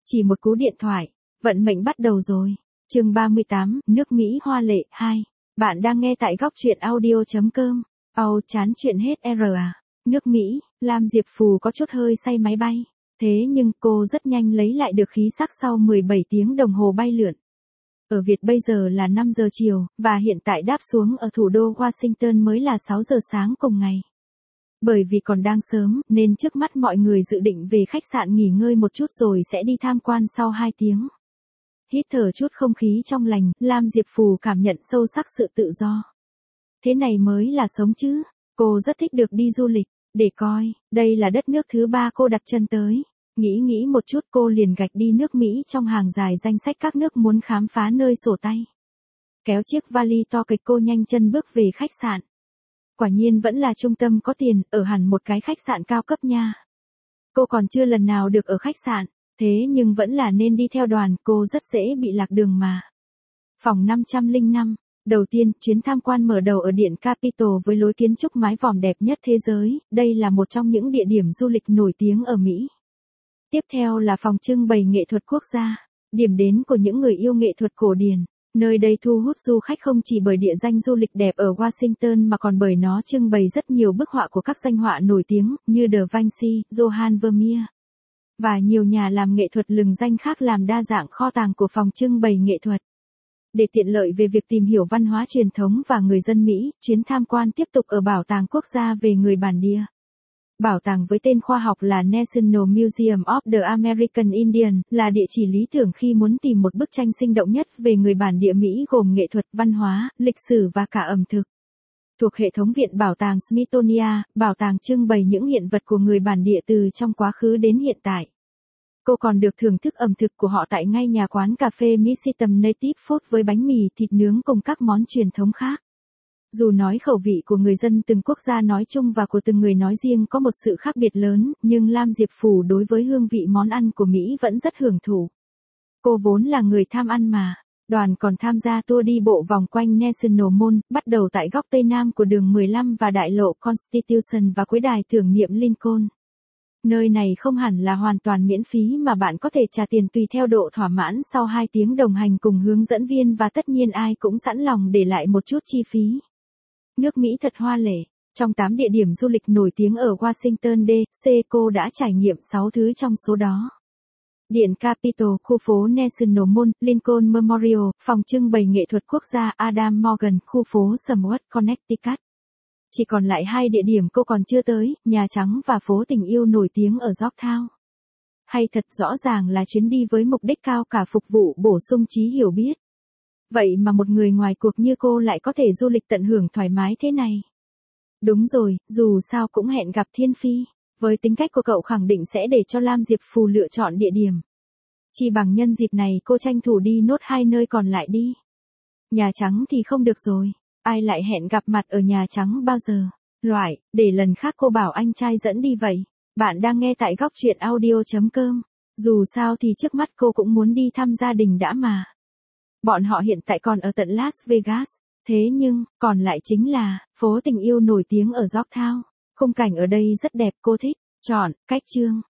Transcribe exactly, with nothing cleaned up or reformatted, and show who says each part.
Speaker 1: Chỉ một cú điện thoại, vận mệnh bắt đầu rồi. Chương ba mươi tám, nước Mỹ hoa lệ hai. Bạn đang nghe tại góc truyện audio chấm com. Âu chán chuyện hết R à. Nước Mỹ, Lam Diệp Phù có chút hơi say máy bay. Thế nhưng cô rất nhanh lấy lại được khí sắc sau mười bảy tiếng đồng hồ bay lượn. Ở Việt bây giờ là năm giờ chiều, và hiện tại đáp xuống ở thủ đô Washington mới là sáu giờ sáng cùng ngày. Bởi vì còn đang sớm, nên trước mắt mọi người dự định về khách sạn nghỉ ngơi một chút rồi sẽ đi tham quan sau hai tiếng. Hít thở chút không khí trong lành, Lam Diệp Phù cảm nhận sâu sắc sự tự do. Thế này mới là sống chứ. Cô rất thích được đi du lịch, để coi, đây là đất nước thứ ba cô đặt chân tới. Nghĩ nghĩ một chút cô liền gạch đi nước Mỹ trong hàng dài danh sách các nước muốn khám phá nơi sổ tay. Kéo chiếc vali to kịch cô nhanh chân bước về khách sạn. Quả nhiên vẫn là trung tâm có tiền, ở hẳn một cái khách sạn cao cấp nha. Cô còn chưa lần nào được ở khách sạn, thế nhưng vẫn là nên đi theo đoàn, cô rất dễ bị lạc đường mà. Phòng năm trăm lẻ năm, đầu tiên, chuyến tham quan mở đầu ở Điện Capitol với lối kiến trúc mái vòm đẹp nhất thế giới, đây là một trong những địa điểm du lịch nổi tiếng ở Mỹ. Tiếp theo là phòng trưng bày nghệ thuật quốc gia, điểm đến của những người yêu nghệ thuật cổ điển. Nơi đây thu hút du khách không chỉ bởi địa danh du lịch đẹp ở Washington mà còn bởi nó trưng bày rất nhiều bức họa của các danh họa nổi tiếng như Da Vinci, Johann Vermeer và nhiều nhà làm nghệ thuật lừng danh khác làm đa dạng kho tàng của phòng trưng bày nghệ thuật. Để tiện lợi về việc tìm hiểu văn hóa truyền thống và người dân Mỹ, chuyến tham quan tiếp tục ở Bảo tàng Quốc gia về người bản địa. Bảo tàng với tên khoa học là National Museum of the American Indian, là địa chỉ lý tưởng khi muốn tìm một bức tranh sinh động nhất về người bản địa Mỹ gồm nghệ thuật, văn hóa, lịch sử và cả ẩm thực. Thuộc hệ thống Viện Bảo tàng Smithsonian, bảo tàng trưng bày những hiện vật của người bản địa từ trong quá khứ đến hiện tại. Cô còn được thưởng thức ẩm thực của họ tại ngay nhà quán cà phê Mississippi Native Food với bánh mì, thịt nướng cùng các món truyền thống khác. Dù nói khẩu vị của người dân từng quốc gia nói chung và của từng người nói riêng có một sự khác biệt lớn, nhưng Lam Diệp Phù đối với hương vị món ăn của Mỹ vẫn rất hưởng thụ. Cô vốn là người tham ăn mà. Đoàn còn tham gia tour đi bộ vòng quanh National Mall, bắt đầu tại góc Tây Nam của đường mười lăm và đại lộ Constitution và cuối đài tưởng niệm Lincoln. Nơi này không hẳn là hoàn toàn miễn phí mà bạn có thể trả tiền tùy theo độ thỏa mãn sau hai tiếng đồng hành cùng hướng dẫn viên và tất nhiên ai cũng sẵn lòng để lại một chút chi phí. Nước Mỹ thật hoa lệ. Trong tám địa điểm du lịch nổi tiếng ở Washington D C cô đã trải nghiệm sáu thứ trong số đó. Điện Capitol, khu phố National Mall, Lincoln Memorial, phòng trưng bày nghệ thuật quốc gia Adam Morgan, khu phố Smart, Connecticut. Chỉ còn lại hai địa điểm cô còn chưa tới, Nhà Trắng và phố tình yêu nổi tiếng ở Yorktown. Hay thật rõ ràng là chuyến đi với mục đích cao cả phục vụ bổ sung trí hiểu biết. Vậy mà một người ngoài cuộc như cô lại có thể du lịch tận hưởng thoải mái thế này. Đúng rồi, dù sao cũng hẹn gặp thiên phi. Với tính cách của cậu khẳng định sẽ để cho Lam Diệp Phù lựa chọn địa điểm. Chỉ bằng nhân dịp này cô tranh thủ đi nốt hai nơi còn lại đi. Nhà Trắng thì không được rồi. Ai lại hẹn gặp mặt ở Nhà Trắng bao giờ? Loại, để lần khác cô bảo anh trai dẫn đi vậy. Bạn đang nghe tại góc truyện audio chấm com. Dù sao thì trước mắt cô cũng muốn đi thăm gia đình đã mà. Bọn họ hiện tại còn ở tận Las Vegas. Thế nhưng, còn lại chính là, phố tình yêu nổi tiếng ở Yorktown. Khung cảnh ở đây rất đẹp cô thích. Chọn, cách chương.